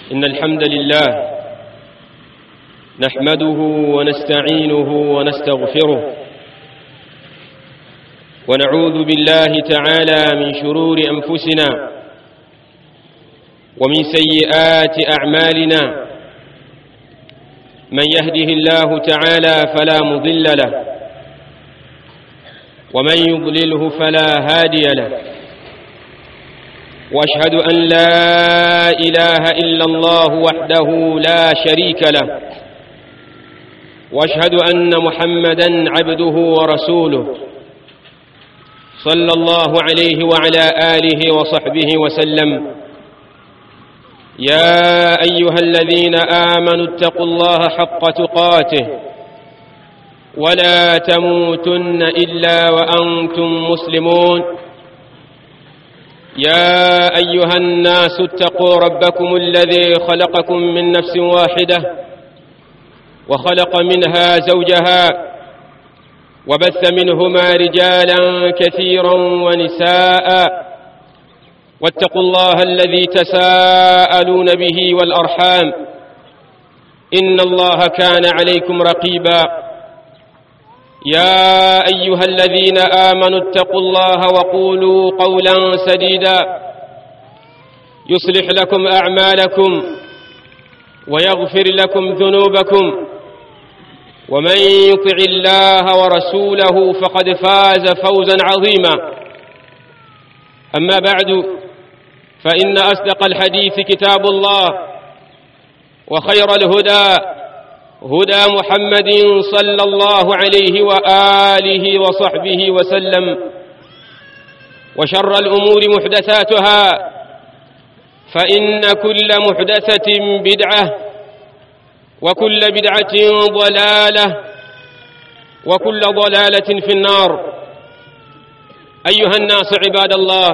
إن الحمد لله نحمده ونستعينه ونستغفره ونعوذ بالله تعالى من شرور أنفسنا ومن سيئات أعمالنا. من يهده الله تعالى فلا مضل له ومن يضلله فلا هادي له، وأشهد أن لا إله إلا الله وحده لا شريك له، وأشهد أن محمدًا عبده ورسوله صلى الله عليه وعلى آله وصحبه وسلم. يا أيها الذين آمنوا اتقوا الله حق تقاته ولا تموتن إلا وأنتم مسلمون. يا أيها الناس اتقوا ربكم الذي خلقكم من نفس واحدة وخلق منها زوجها وبث منهما رجالا كثيرا ونساء، واتقوا الله الذي تساءلون به والأرحام إن الله كان عليكم رقيبا. يا أيها الذين آمنوا اتقوا الله وقولوا قولا سديدا يصلح لكم أعمالكم ويغفر لكم ذنوبكم، ومن يطع الله ورسوله فقد فاز فوزا عظيما. أما بعد، فإن أصدق الحديث كتاب الله، وخير الهدى هدى محمد صلى الله عليه وآله وصحبه وسلم، وشر الأمور محدثاتها، فإن كل محدثة بدعة، وكل بدعة ضلالة، وكل ضلالة في النار. أيها الناس عباد الله،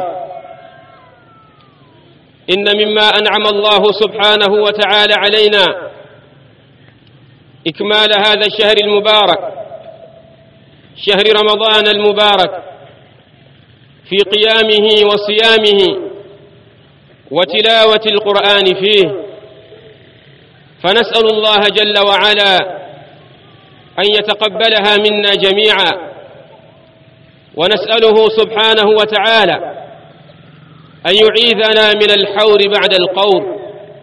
إن مما أنعم الله سبحانه وتعالى علينا إكمال هذا الشهر المبارك، شهر رمضان المبارك، في قيامه وصيامه وتلاوة القرآن فيه. فنسأل الله جل وعلا أن يتقبلها منا جميعا، ونسأله سبحانه وتعالى أن يعيذنا من الحور بعد القور،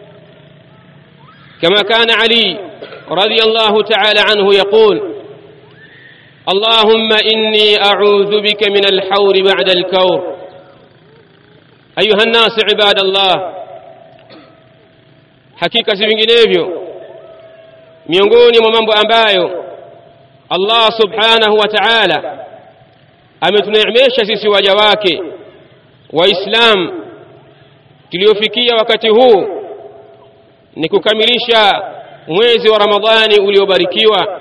كما كان علي رضي الله تعالى عنه يقول: اللهم إني أعوذ بك من الحور بعد الكور. أيها الناس عباد الله، hakika si vinginevyo miongoni mwa mambo ambayo Allah subhanahu wa ta'ala ametuneemesha sisi waja wake Waislamu tuliofikia wakati huu ni kukamilisha mwezi wa Ramadhani uliobarikiwa,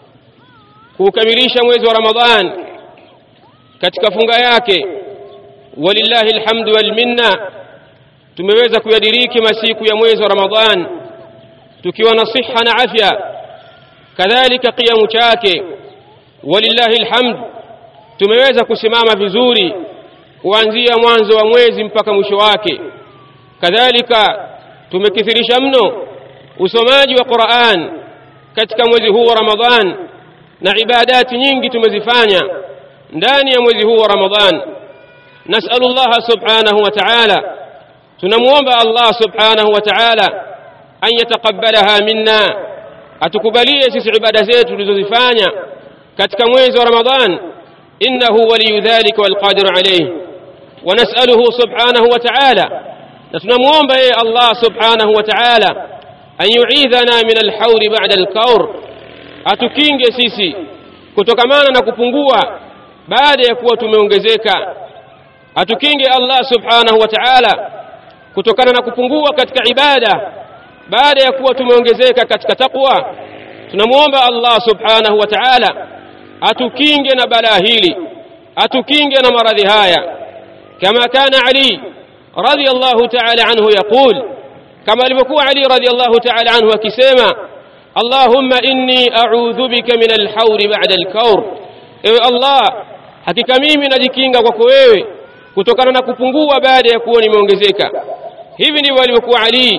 kukamilisha mwezi wa Ramadhani katika funga yake. Walillahi alhamdu wal minna, tumeweza kuyadiriki masiku ya mwezi wa Ramadhani tukiwa na siha na afya, kadhalika qiyamu chake. Walillahi alhamdu, tumeweza kusimama vizuri kuanzia mwanzo wa mwezi mpaka mwisho wake. Kadhalika tumekithirisha mno usomaji wa Qur'an katika mwezi huu wa Ramadhan, na ibadati nyingi tumezifanya ndani ya mwezi huu wa Ramadhan. Nas'alullah subhanahu wa ta'ala, tunamuomba Allah subhanahu wa ta'ala an yataqabbalaha minna, atukubalie sisi ibada zetu tulizozifanya katika mwezi wa Ramadhan. Innahu waliyu dhalika wal qadir alayhi. Wa nas'aluhu subhanahu wa ta'ala, na tunamuomba yeye Allah subhanahu wa ta'ala an yu'idhana min al-hawri ba'da al-kawr, atukinge sisi kutokamana na kupungua baada ya kuwa tumeongezeka. Atukinge Allah subhanahu wa ta'ala kutokana na kupungua katika ibada baada ya kuwa tumeongezeka katika taqwa. Tunamuomba Allah subhanahu wa ta'ala atukinge na balaa hili, atukinge na maradhi haya, kama kana Ali radiyallahu ta'ala anhu yaqul, kama alivyokuwa Ali radiyallahu ta'ala anhu akisema: Allahumma inni a'udhu bika min al-hawri ba'da al-kawr. Ewe Allah, hakika mimi najikinga kwako wewe kutokana na kupungua baada ya kuwa nimeongezeka. Hivi ndivyo alivyokuwa Ali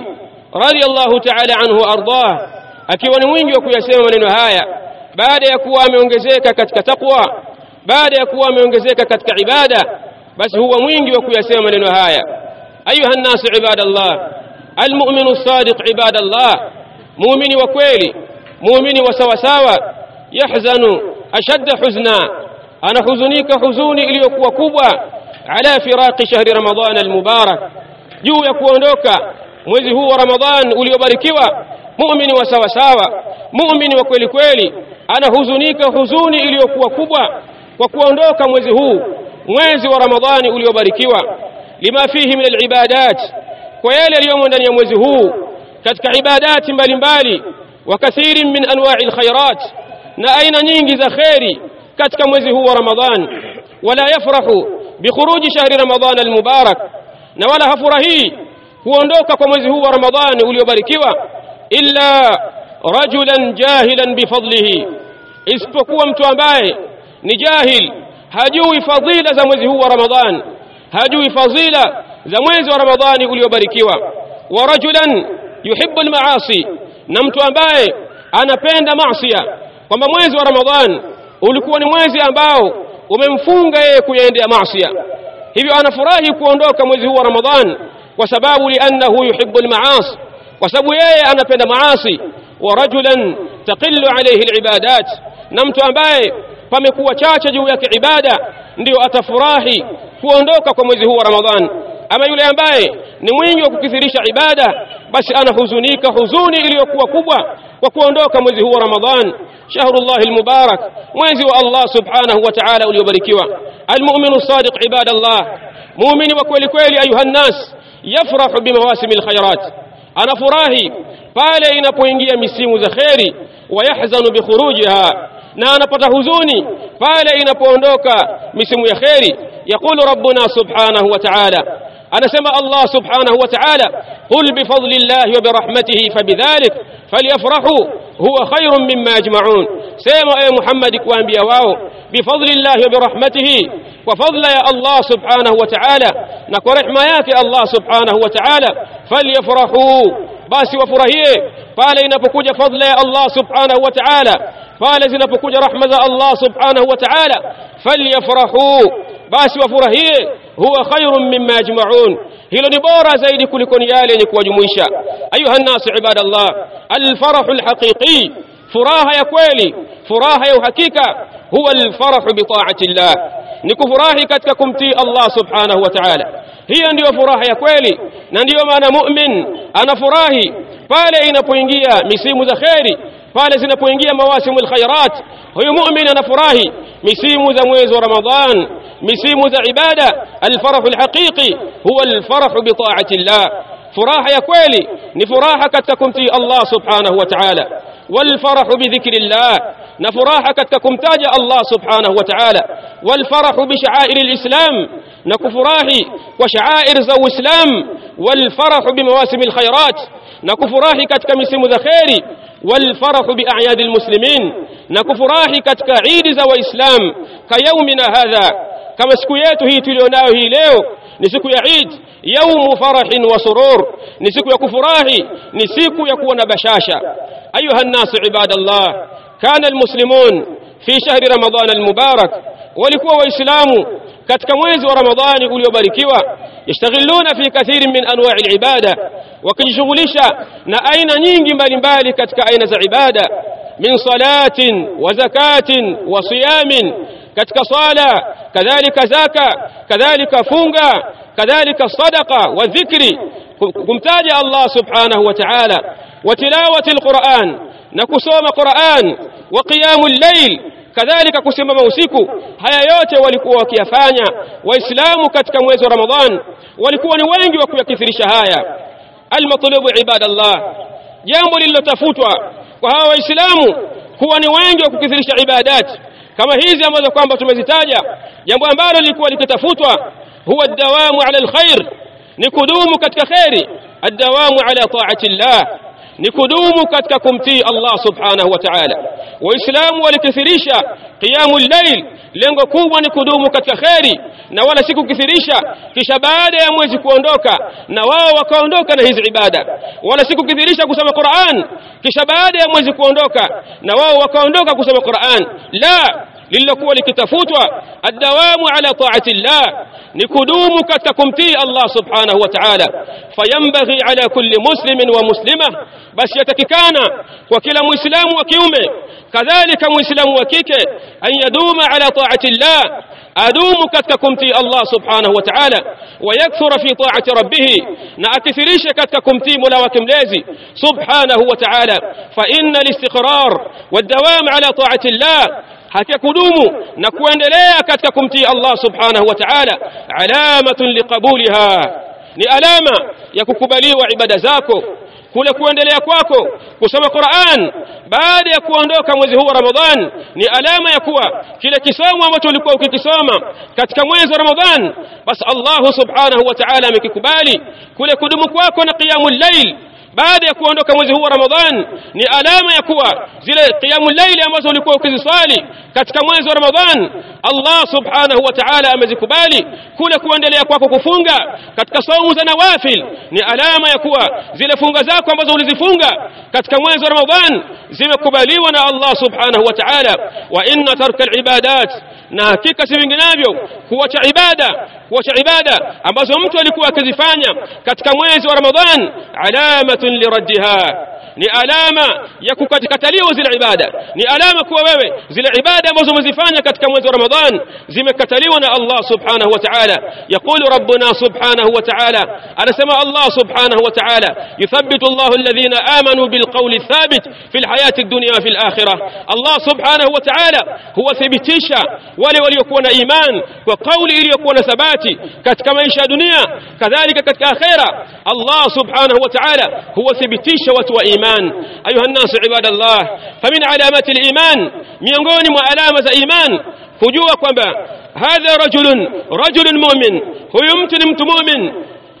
radiyallahu ta'ala anhu ardah, akiwa ni mwingi wa kuyasema maneno haya baada ya kuwa ameongezeka katika taqwa, baada ya kuwa ameongezeka katika ibada, basi huwa mwingi wa kuyasema maneno haya. Ayuha an-nas ibadallah, al-mu'minu as-sadiq ibadallah, muumini wa kweli, muumini wa sawa sawa, yahzanu ashadda huzna, anahuzunika huzuni iliyokuwa kubwa, ala firaqi shahri ramadhan al-mubarak, juu ya kuondoka mwezi huu wa Ramadhan uliobarikiwa. Muumini wa sawa sawa, muumini wa kweli kweli, anahuzunika huzuni iliyokuwa kubwa kwa kuondoka mwezi huu, mwezi wa Ramadhani uliobarikiwa. Lima fihi min al-ibadat, kwa yale yaliyomo ndani ya mwezi huu katika ibadati mbalimbali, wa kathiri min anwa'i al-khairat, na aina nyingi za khairi katika mwezi huu wa Ramadhan. Wala yafrahu bi khuruji shahri Ramadhan al-mubarak, na wala hafurahi kuondoka kwa mwezi huu wa Ramadhani uliobarikiwa, illa rajulan jahilan bifadlihi, isipokuwa mtu ambaye ni jahil, hajui fadhila za mwezi huu wa Ramadhani, hajui fadhila za mwezi wa Ramadhani uliobarikiwa. Wa rajulan yuhibbu al-maasi, na mtu ambaye anapenda maasiya, kwamba mwezi wa Ramadhani ulikuwa ni mwezi ambao umemfunga yeye kuendea maasiya, hivyo anafurahi kuondoka mwezi huu wa Ramadhani kwa sababu li'annahu yuhibbu al-maasi, kwa sababu yeye anapenda maasi. Wa rajulan taqillu alayhi al-ibadat, na mtu ambaye pamekuwa chache juu yake ibada, ndio atafurahi kuondoka kwa mwezi huu wa Ramadhani. Ama yule ambaye ni mwingi wa kukithirisha ibada, basi anahuzunika huzuni iliyokuwa kubwa kwa kuondoka mwezi huu wa Ramadhani, shahrullahi al-mubarak, mwezi wa Allah subhanahu wa ta'ala uliobarikiwa. Al-mu'minu as-sadiq ibadallah, muumini wa kweli kweli, ayuha nas, yafrahu bimawasimil khairat, anafurahi pale inapoingia misimu za khairi, wa yahzanu bi khurujiha, na anapata huzuni pale inapoondoka misimu ya khairi. Yaqulu rabbuna subhanahu wa ta'ala, anasema Allah subhanahu wa ta'ala, qul bi fadlillahi wa bi rahmatihi fabidhalik falyafrahu huwa khairun mimma yajma'un, sema ay Muhammad kuambia wao, bi fadlillahi wa bi rahmatihi, kwa fadla ya Allah subhanahu wa ta'ala na kwa rehema yake Allah subhanahu wa ta'ala, falyafrahu, basi wafurahie pale inapokuja fadla ya Allah subhanahu wa ta'ala, pale zinapokuja rahma za Allah subhanahu wa ta'ala, falyafrahu, basi wafurahie, huwa khairun mimma yajma'un, hilo ni bora zaidi kuliko yale yenye kuwajumuisha. Ayuha an-nas ibadallah, al-farahu al-haqiqi, furaha ya kweli, furaha ya uhakika, huwa al-farahu bi ta'ati Allah, ni kufurahi katika kumtii Allah subhanahu wa ta'ala. Hiyo ndio furaha ya kweli, na ndio maana mu'min anafurahi pale inapoingia misimu za khairi, pale zinapoingia mawasimul khairat. Huyo mu'min anafurahi misimu za mwezi wa Ramadhan, misimu za ibada. Al-farahu al-haqiqi huwa al-farahu bi ta'ati Allah, furaha ya kweli ni furaha katika kumtii Allah subhanahu wa ta'ala. Wal-farahu bi dhikrillah, na furaha katika kumtaja Allah subhanahu wa ta'ala. Wal-farahu bi sha'air al-islam, na kufurahi kwa sha'air za Uislam. Wal-farahu bi mawasimil khairat, na kufurahi katika misimu za khairi. Wal-farahu bi a'yad al-muslimin, na kufurahi katika idi za Waislam. Ka yaumina hadha, kama siku yetu hii tulionayo hii leo ni siku ya Eid, yaumu farahin wa surur, ni siku ya kufurahi, ni siku ya kuwa na bashasha. Ayuha an-nas ibadallah, kana al-muslimun fi shahri Ramadhan al-mubarak, walikuwa waislamu katika mwezi wa Ramadhani uliobarikiwa, yashtaghiluna fi kathirin min anwa'i al-ibada, wakijishughulisha na aina nyingi mbalimbali katika aina za ibada, min salatin wa zakatin wa siyamin, katika sala, kadhalika zaka, kadhalika funga, kadhalika sadaqa wa dhikri, kumtaja Allah subhanahu wa ta'ala, wa tilawati al-Qur'an, na kusoma Qur'an, wa qiyamul layl, kadhalika kusimama usiku. Haya yote walikuwa wakiyafanya waislamu katika mwezi wa Ramadhan, walikuwa ni wengi wa kuyakithirisha haya. Al-matlubu ibadallah, jambo lililotafutwa kwa hawa waislamu kuwa ni wengi wa kukithirisha ibadati kama hizi ambazo kwamba tumezitaja, jambo ambalo lilikuwa likitafutwa huwa ad-dawamu ala al-khair, ni kudumu katika khairi. Ad-dawamu ala ta'ati Allah, ni kudumu katika kumtii Allah subhanahu wa ta'ala. Waislamu walikithirisha qiyamul layl, lengo kubwa ni kudumu katika khairi na wala si kukithirisha kisha baada ya mwezi kuondoka na wao wakaondoka na hizi ibada, wala si kukithirisha kusoma Qur'an kisha baada ya mwezi kuondoka na wao wakaondoka kusoma Qur'an. La, lililokuwa likitafutwa ad-dawamu ala ta'ati Allah, ni kudumu katika kumtii Allah subhanahu wa ta'ala. Fayambaghi ala kulli muslimin wa muslima, basi yatakikana kwa kila muislamu wa kiume kadhalika muislamu wa kike an yaduma ala ta'ati Allah, adumu katika kumtii Allah subhanahu wa ta'ala, wa yakthura fi ta'ati rabbih, na akithirisha katika kumtii Mola wake mlezi subhanahu wa ta'ala. Fa inna al-istiqrar wad-dawam ala ta'ati Allah, hakika kudumu na kuendelea katika kumtii Allah subhanahu wa ta'ala alamatun liqabuliha, ni alama ya kukubaliwa ibada zako. Kule kuendelea kwako kusoma Qur'an baada ya kuondoka mwezi huu wa Ramadhan ni alama ya kuwa kile kisomo ambacho ulikuwa ukikisoma katika mwezi wa Ramadhan basi Allah subhanahu wa ta'ala amekikubali. Kule kudumu kwako na qiyamul layl baada ya kuondoka mwezi huu wa Ramadhan ni alama ya kuwa zile qiyamul layl ambazo ulikuwa ukiziswali katika mwezi wa Ramadhan Allah subhanahu wa ta'ala amezikubali. Kule kuendelea kwako kufunga katika saumu za nawafil ni alama ya kuwa zile funga zako ambazo ulizifunga katika mwezi wa Ramadhan zimekubaliwa na Allah subhanahu wa ta'ala. Wa inna tarka al-ibadat, na hakika si vinginevyo kuacha ibada ambazo mtu alikuwa akizifanya katika mwezi wa Ramadhan alamatun liraddiha, ni alama ya kukataliwa zile ibada, ni alama kuwa wewe zile ibada ambazo umezifanya katika mwezi wa Ramadhan zimekataliwa na Allah subhanahu wa ta'ala. Yaqulu rabbuna subhanahu wa ta'ala, anasema Allah subhanahu wa ta'ala, yuthabbitu Allahu alladhina amanu bilqawli thabit fil hayati ad-dunya wa fil akhirah. Allah subhanahu wa ta'ala huwa thibitisha wale waliokuwa na iman kwa kauli iliyokuwa na thabati katika maisha ya dunia kadhalika katika akhira. Allah subhanahu wa ta'ala huwa thibitisha watu wa iman. أيها الناس عباد الله، فمن علامات الإيمان miongoni mwa alama za iman kujua kwamba hadha rajulun mu'min, huyu mtu ni mtu mu'min.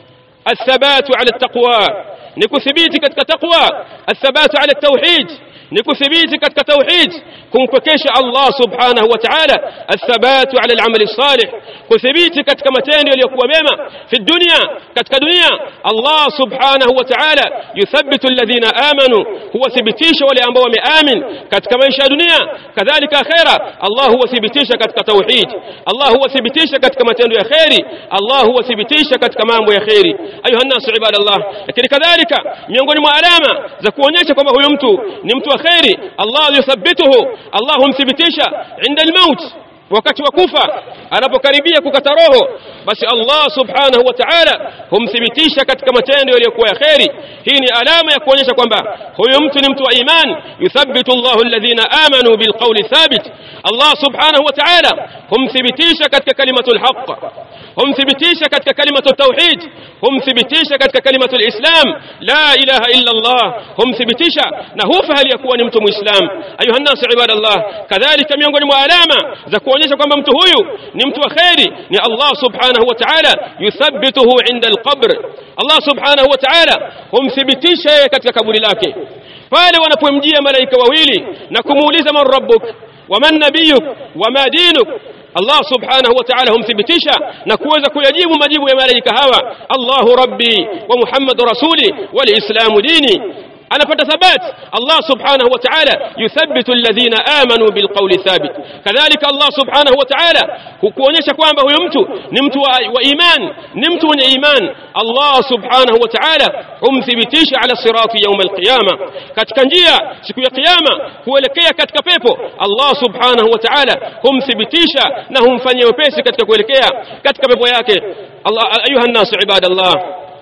Athabatu ala taqwa, ni kuthibiti katika taqwa. Athabatu ala tauhid, ni kuthibiti katika tauhid, kumpekesha Allah subhanahu wa ta'ala. Athabatu ala al-amali salih, kuthibiti katika matendo yaliyokuwa mema fi dunya, katika dunia. Allah subhanahu wa ta'ala yuthabbitu alladhina amanu, huwa thibitisha wale ambao wameamin katika maisha ya dunia kadhalika akhera. Allah huwa thibitisha katika tauhid, Allah huwa thibitisha katika matendo ya khairi, Allah huwa thibitisha katika mambo ya khairi. Ayuha an-nas ibadallah, lakini kadhalika miongoni mwa alama za kuonyesha kwamba huyu mtu ni mtu wa khairi, Allah yuthabbituhu, Allah humthibitisha inda al-maut, wakati wa kufa anapokaribia kukata roho basi Allah subhanahu wa ta'ala humthibitisha katika matendo yaliyokuwa ya khairi. Hii ni alama ya kuonyesha kwamba huyu mtu ni mtu wa iman. Yuthabbitu Allahu alladhina amanu bilqawli thabit, Allah subhanahu wa ta'ala humthibitisha katika kalimatul haqq, humthibitisha katika kalimatul tauhid, humthibitisha katika kalimatul islam la ilaha illa Allah, humthibitisha na hufa hali ya kuwa ni mtu muislam. Ayuha an-nas ibadallah, kadhalika miongoni mwa alama za kuonyesha kwamba mtu huyu ni mtu wa khairi ni Allah subhanahu wa ta'ala yuthabbituhu inda al-qabr. Allah subhanahu wa ta'ala humthibitisha yeye katika kaburi lake pale wanapomjia malaika wawili na kumuuliza man rabbuk wa man nabiyuk wa ma dinuk. Allah subhanahu wa ta'ala humthibitisha na kuweza kuyajibu majibu ya malaika hawa, Allahu rabbi wa Muhammadur rasuli wal islamu dini. anapata thabati. Allah subhanahu wa ta'ala yuthabbitu alladhina amanu bilqawli thabit. Kadhalika Allah subhanahu wa ta'ala hukuonyesha kwamba huyo mtu ni mtu wa iman, ni mtu mwenye iman. Allah subhanahu wa ta'ala humthibitisha ala sirati yawm alqiyama, katika njia siku ya kiyama kuelekea katika pepo. Allah subhanahu wa ta'ala humthibitisha na humfanyia wepesi katika kuelekea katika pepo yake. Allah ayuha an-nas ibadallah,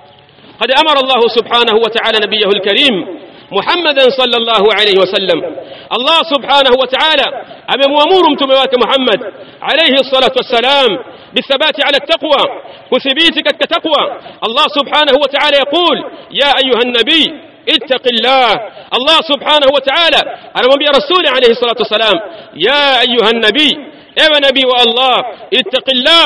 قد أمر الله سبحانه وتعالى نبيه الكريم محمدا صلى الله عليه وسلم. الله سبحانه وتعالى أمر متمواك محمد عليه الصلاة والسلام بالثبات على التقوى، وثبيتك التقوى. الله سبحانه وتعالى يقول يا أيها النبي اتق الله. الله سبحانه وتعالى أنا نبي رسول عليه الصلاة والسلام يا أيها النبي، أيها نبي والله اتق الله.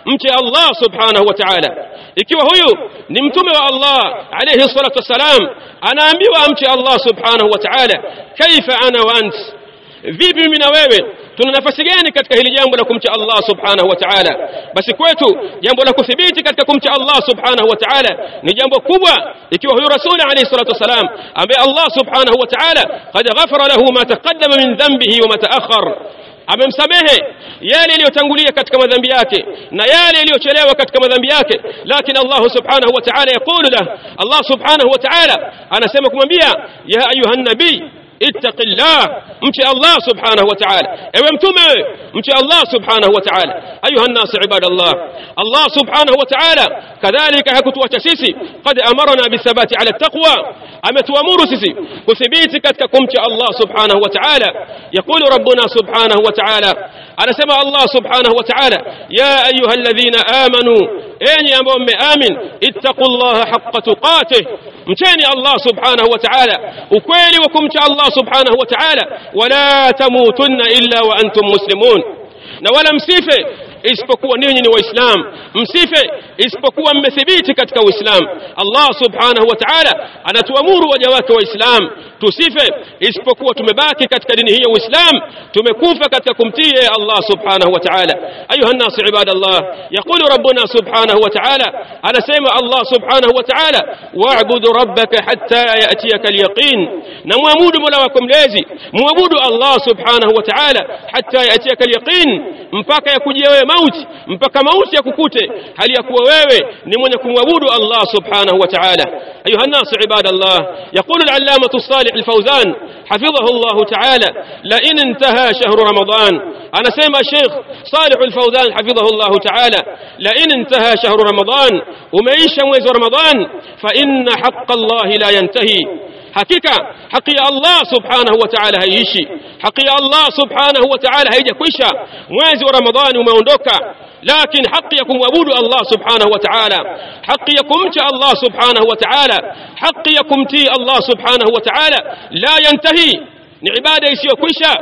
mche Allah subhanahu wa ta'ala. Ikiwa huyu ni mtume wa Allah alayhi salatu wasalam, anaambiwa amche Allah subhanahu wa ta'ala, kaifa ana wa ant, vipi mimi na wewe tuna nafasi gani katika hili jambo la kumcha Allah subhanahu wa ta'ala? Basi kwetu jambo la kuthibiti katika kumcha Allah subhanahu wa ta'ala ni jambo kubwa. Ikiwa huyu rasul alayhi salatu wasalam ambaye Allah subhanahu wa ta'ala qad ghafara lahu ma taqaddama min dhanbihi wa ma ta'akhkhar, amemsamehe yale yaliyotangulia katika madhambi yake na yale yaliyochelewa katika madhambi yake, lakini Allah subhanahu wa ta'ala yaqulu lahu, Allah subhanahu wa ta'ala anasema kumwambia, ya ayuha nabii ittaqillah, mche Allah subhanahu wa ta'ala. Ewe mtume, mche Allah subhanahu wa ta'ala. Ayuha an-nas ibadallah, Allah subhanahu wa ta'ala kadhalika hakutuacha sisi, qad amarna bithabati ala at-taqwa, ametuamuru sisi kuthibiti katika kumcha Allah subhanahu wa ta'ala. Yaqulu rabbuna subhanahu wa ta'ala, anasema Allah subhanahu wa ta'ala, ya ayuha alladhina amanu, enyi ambao mmeamin, ittaqullaha haqqa tuqatih, mcheni Allah subhanahu wa ta'ala ukweli wa kumcha Allah subhanahu wa ta'ala, wala tamutunna illa wa antum muslimun, na wala msife isipokuwa ninyi ni waislamu, msife isipokuwa mmethibiti katika uislamu. Allah subhanahu wa ta'ala anatuamuru waja wake waislamu tusife isipokuwa tumebaki katika dini hii ya uislamu, tumekufa katika kumtii Allah subhanahu wa ta'ala. Ayuha nas ibadallah, yaqulu rabbuna subhanahu wa ta'ala, anasema Allah subhanahu wa ta'ala, wa'budu rabbaka hatta ya'tiyaka al-yaqin, na muabudu mola wako mlezi, muabudu Allah subhanahu wa ta'ala hatta ya'tiyaka al-yaqin, mpaka yakujie wewe mauti, mpaka mauti yakukute hali ya kuwa wewe ni mwenye kumwabudu Allah subhanahu wa ta'ala. Ayuha nas ibadallah, yaqulu al-allamah as-salih الفوزان حفظه الله تعالى، لئن انتهى شهر رمضان، أنا سمع الشيخ صالح الفوزان حفظه الله تعالى، لئن انتهى شهر رمضان ومعيش mwezi رمضان فإن حق الله لا ينتهي، hakika haki ya Allah subhanahu wa ta'ala haiishi, haki ya Allah subhanahu wa ta'ala haijakwisha. Mwezi wa Ramadhani umeondoka, lakini haki ya kumwabudu Allah subhanahu wa ta'ala, haki ya kumcha Allah subhanahu wa ta'ala, haki ya kumtii Allah subhanahu wa ta'ala la yantahi, ni ibada isiyokwisha.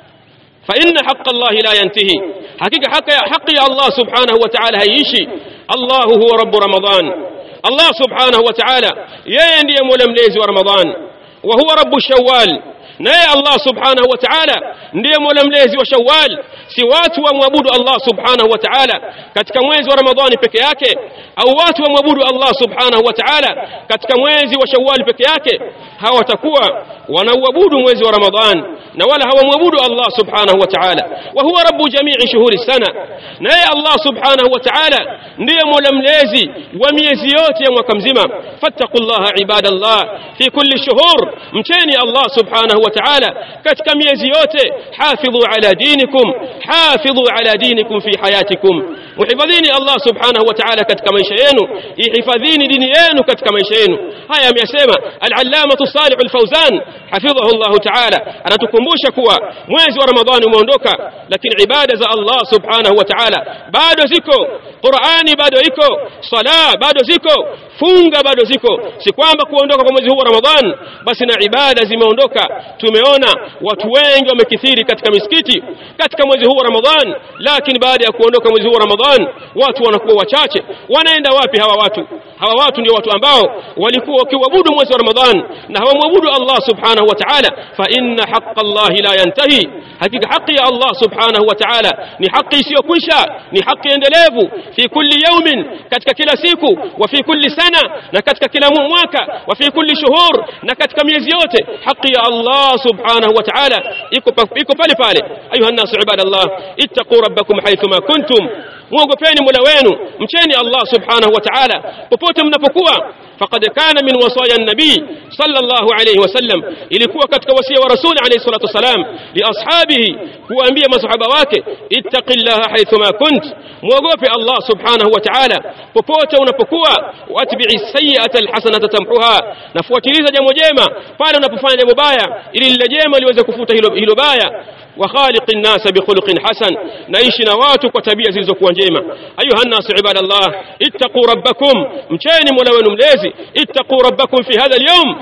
fa inna haqqa Allah la yantahi, hakika haki ya Allah subhanahu wa ta'ala haiishi. Allah huwa rabb Ramadhan, Allah subhanahu wa ta'ala yeye ndiye mola mlezi wa Ramadhan, wa huwa rabbu Shawwal, naye Allah subhanahu wa ta'ala ndiye mola mlezi wa Shawwal. Si watu wamwabudu Allah subhanahu wa ta'ala katika mwezi wa Ramadhani peke yake, au watu wamwabudu Allah subhanahu wa ta'ala katika mwezi wa Shawwal peke yake, hawatakuwa wanauabudu mwezi wa Ramadhani na wala hawamwabudu Allah subhanahu wa ta'ala. Wa huwa rabbu jami'i shuhuri sana, naye Allah subhanahu wa ta'ala ndiye mola mlezi wa miezi yote ya mwaka mzima. fattaqullaha ibadallah fi kulli shuhur, mcheni Allah subhanahu wa ta'ala katika miezi yote. hafidhu ala dinikum, hafidhu ala dinikum fi hayatikum, muhifadhini Allah subhanahu wa ta'ala katika maisha yenu, ihifadhini dini yenu katika maisha yenu. Haya ameyasema al-allamah Salih al-Fawzan hafidhahu Allah ta'ala, anatukumbusha kuwa mwezi wa Ramadhani umeondoka, lakini ibada za Allah subhanahu wa ta'ala bado ziko, Qur'ani bado iko, sala bado ziko, funga bado ziko. Si kwamba kuondoka kwa mwezi huu wa Ramadhani basi na ibada zimeondoka. Tumeona watu wengi wamekithiri katika misikiti katika mwezi huu wa Ramadhani, lakini baada ya kuondoka mwezi huu wa Ramadhani watu wanakuwa wachache. Wanaenda wapi hawa watu? Hawa watu ndio watu ambao walikuwa wakiabudu mwezi wa Ramadhani na hawamwabudu Allah subhanahu wa ta'ala. fa inna haqqa Allah la yantahi, hakika haki ya Allah subhanahu wa ta'ala ni haki isiyokwisha, ni haki endelevu. fi kulli yawmin, katika kila siku, wa fi kulli sana, na katika kila mwaka, wa fi kulli shuhur, na katika miezi yote. haki ya Allah subhanahu wa ta'ala iko pale pale. ayuha an-nas ibadallah, ittaqu rabbakum haythuma kuntum, muogopeni mola wenu, mcheni Allah subhanahu wa ta'ala popote mnapokuwa. faqad kana min wasaya an-nabi sallallahu alayhi wasallam, ilikuwa katika wasia wa rasul alayhi salatu wasalam li ashabihi, kuambia masahaba wake, ittaqillaha haythuma kunt, muogope Allah subhanahu wa ta'ala popote unapokuwa. watbi'i sayyi'ata alhasanata tamhuha, nafuatiliza jambo jema pale unapofanya jambo baya ili lile jema liweze kufuta hilo baya. wa khaliqin nas bi khuluqin hasan, naishi na watu kwa tabia zilizokuwa njema. ayuha an-nas ibadallah, ittaqu rabbakum, mcheni mola wenu mlezi. ittaqu rabbakum fi hadha al-yawm,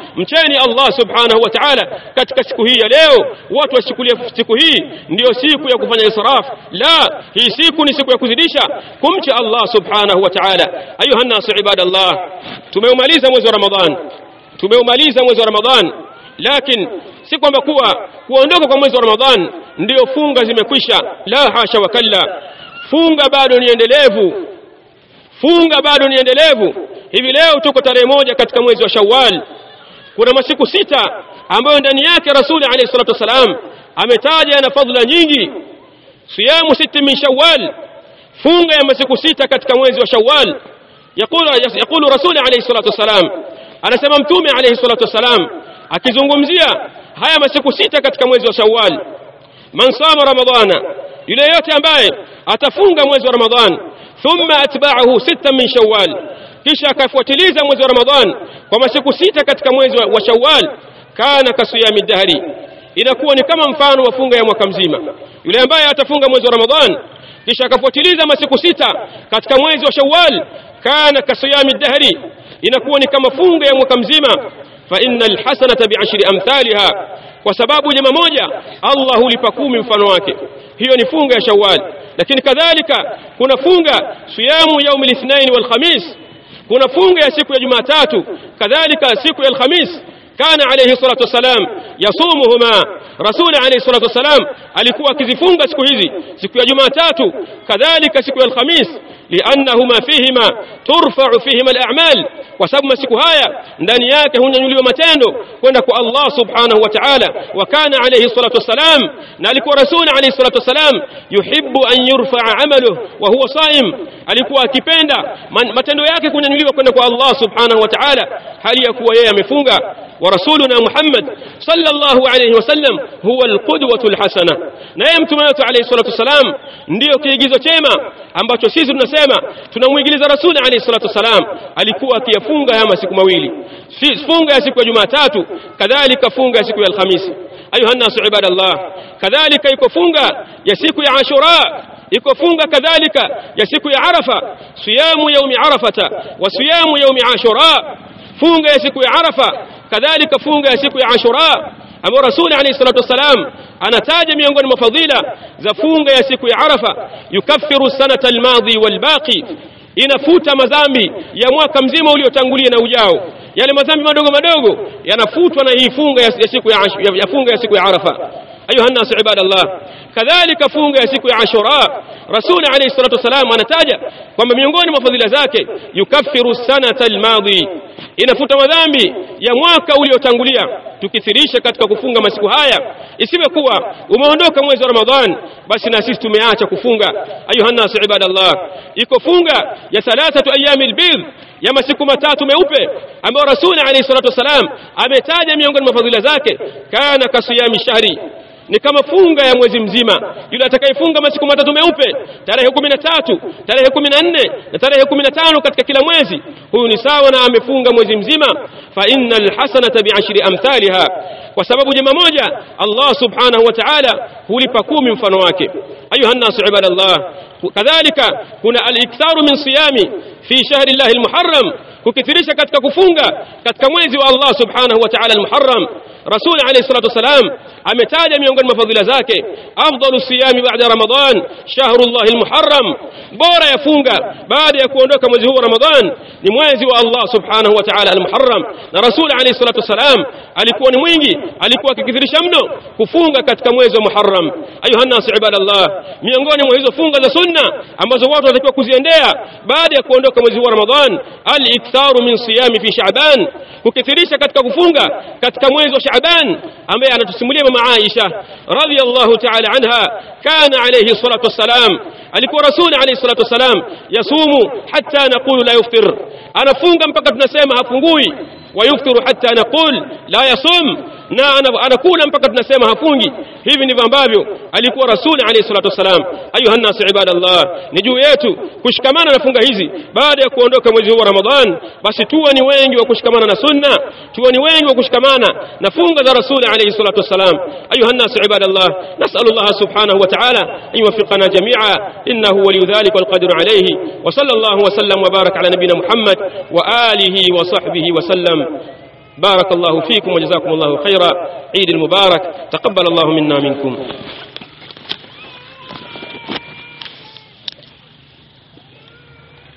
mcheni Allah subhanahu wa ta'ala katika siku hii ya leo. Watu washikilie siku hii ndio siku ya kufanya israf. La, hii siku ni siku ya kuzidisha kumcha Allah subhanahu wa ta'ala. Ayuha nasu ibadallah, tumeumaliza mwezi wa Ramadhan, lakini si kwamba kuondoka kwa mwezi wa Ramadhan ndio funga zimekwisha. La hasha wa kalla, funga bado ni endelevu. Hivi leo tuko tarehe 1 katika mwezi wa Shawwal. Kuna masiku 6 ambayo ndani yake Rasul alayhi salatu wasalam ametaja na fadhila nyingi. Siyamu 6 min Shawwal, funga ya masiku 6 katika mwezi wa Shawwal. Yakulu Rasul alayhi salatu wasalam, anasema Mtume alayhi salatu wasalam akizungumzia haya masiku 6 katika mwezi wa Shawwal, man sama Ramadhana, yule yote ambaye atafunga mwezi wa Ramadhan, thumma atba'ahu 6 min Shawwal, kisha akafuatiliza mwezi wa Ramadhan kwa masiku 6 katika mwezi wa Shawwal, kana kasiyami dahri, inakuwa ni kama mfano wa funga ya mwaka mzima. Yule ambaye atafunga mwezi wa Ramadhan kisha akafuatiliza masiku 6 katika mwezi wa Shawwal, kana kasiyami dahri, inakuwa ni kama funga ya mwaka mzima. Fa innal hasanata bi'ashri amthaliha, kwa sababu jema moja Allah hulipa 10 mfano wake. Hiyo ni funga ya Shawwal. Lakini kadhalika kuna funga siyamu yaumil ithnain wal khamis, kuna funga ya siku ya Jumatatu, kadhalika siku ya Alhamis. Kana alayhi salatu wasalam yasumuhuma, Rasul alayhi salatu wasalam alikuwa akizifunga siku hizi, siku ya Jumatatu kadhalika siku ya Alhamis, liannahuma fihima turfa'u fihima al-a'mal, kwa sababu masiku haya ndani yake hunyanyuliwa matendo kwenda kwa Allah subhanahu wa ta'ala. Wa kana alayhi salatu wasalam, na alikuwa Rasul alayhi salatu wasalam yuhibbu an yurfa'a 'amaluhu wa huwa sa'im, alikuwa akipenda matendo yake kunyanyuliwa kwenda kwa Allah subhanahu wa ta'ala hali ya kuwa yeye amefunga. ورسولنا محمد صلى الله عليه وسلم هو القدوة الحسنة, na yeye mtume wetu alayhi salatu wasalam ndio kiigizo chema ambacho sisi tunasema tunamuigiza Rasul alayhi salatu wasalam. Alikuwa akiyafunga haya masiku mawili, funga ya siku ya Jumatatu, kadhalika funga ya siku ya Alhamisi. Ayuha nasu ibadallah, kadhalika iko funga ya siku ya Ashura, iko funga kadhalika ya siku ya Arafa, siyamu yaumi Arafata wa siyamu yaumi Ashura, funga ya siku ya Arafa kadhalika funga ya siku ya Ashura, ambapo Rasul alayhi salatu wasalam anataja miongoni mwa fadhila za funga ya siku ya Arafa, yukaffiru sanata almadhi walbaqi, inafuta madhambi ya mwaka mzima uliotangulia na ujao. Yale madhambi madogo madogo yanafutwa na hii funga ya siku ya Arafa. Ayuha nasu ibadallah, kadhalika funga ya siku ya Ashura, Rasul alayhi salatu wasalam anataja kwamba miongoni mwa fadhila zake yukaffiru sanata almadhi, inafuta madhambi ya mwaka uliotangulia. Tukithirisha katika kufunga masiku haya, isiwe kuwa umeondoka mwezi wa Ramadhan basi na sisi tumeacha kufunga. Ayuha nasu ibadallah, iko funga ya 3 ayyamil bidh, ya masiku 3 meupe ambayo Rasul alayhi salatu wasalam ametaja miongoni mwa fadhila zake, kana kasiyami shahri, ni kama funga ya mwezi mzima. Yule atakayefunga masiku 3 meupe, tarehe 13, tarehe 14 na tarehe 15 katika kila mwezi, huyu ni sawa na amefunga mwezi mzima. Fa innal hasanata bi'ashri amthaliha, kwa sababu jema moja Allah subhanahu wa ta'ala hulipa 10 mfano wake. Ayuha nasu ibadallah, kadhalika kuna al-iktharu min siyami fi shahri llahi al-muharram, kukithirisha katika kufunga katika mwezi wa Allah subhanahu wa ta'ala al-muharram. Rasul alayhi salatu wasalam ametaja miongoni mwa fadhila zake, afdalu siyami ba'da Ramadhan shahrullahi al-muharram, bora ya funga baada ya kuondoka mwezi huu wa Ramadhan ni mwezi wa Allah subhanahu wa ta'ala al-muharram. Na Rasul alayhi salatu wasalam alikuwa ni mwingi, alikuwa akikithirisha mno kufunga katika mwezi wa Muharram. Ayuha nasu ibadallah, miongoni mwa hizo funga za sunna ambazo watu wanatakiwa kuziendea baada ya kuondoka mwezi huu wa Ramadhan, al-iktharu min siyami fi Sha'ban, kukithirisha katika kufunga katika mwezi wa Sha'ban, ambaye anatusimulia mama Aisha radhiyallahu ta'ala anha, kana alayhi salatu wassalam, alikuwa Rasul alayhi salatu wassalam yasumu hatta naqulu la yuftir, anafunga mpaka tunasema hafungui, wa yuftiru hatta naqul la yasum, na anakula mpaka tunasema hafungi. Hivi ndivyo ambavyo alikuwa Rasul alayhi salatu wasalam. Ayuha nasu ibadallah, ni juu yetu kushikamana na funga hizi baada ya kuondoka mwezi huu wa Ramadhan. Basi tuwe ni wengi wa kushikamana na sunna, tuwe ni wengi wa kushikamana na funga za Rasul alayhi salatu wasalam. Ayuha nasu ibadallah, nas'alullah subhanahu wa ta'ala an yuwaffiqana jami'a, innahu waliyyu dhalika wal qadiru alayhi. Wa sallallahu wa sallam wa baraka ala nabiyyina Muhammad wa alihi wa sahbihi wa sallam. بارك الله فيكم وجزاكم الله خيرا. عيد المبارك، تقبل الله منا منكم.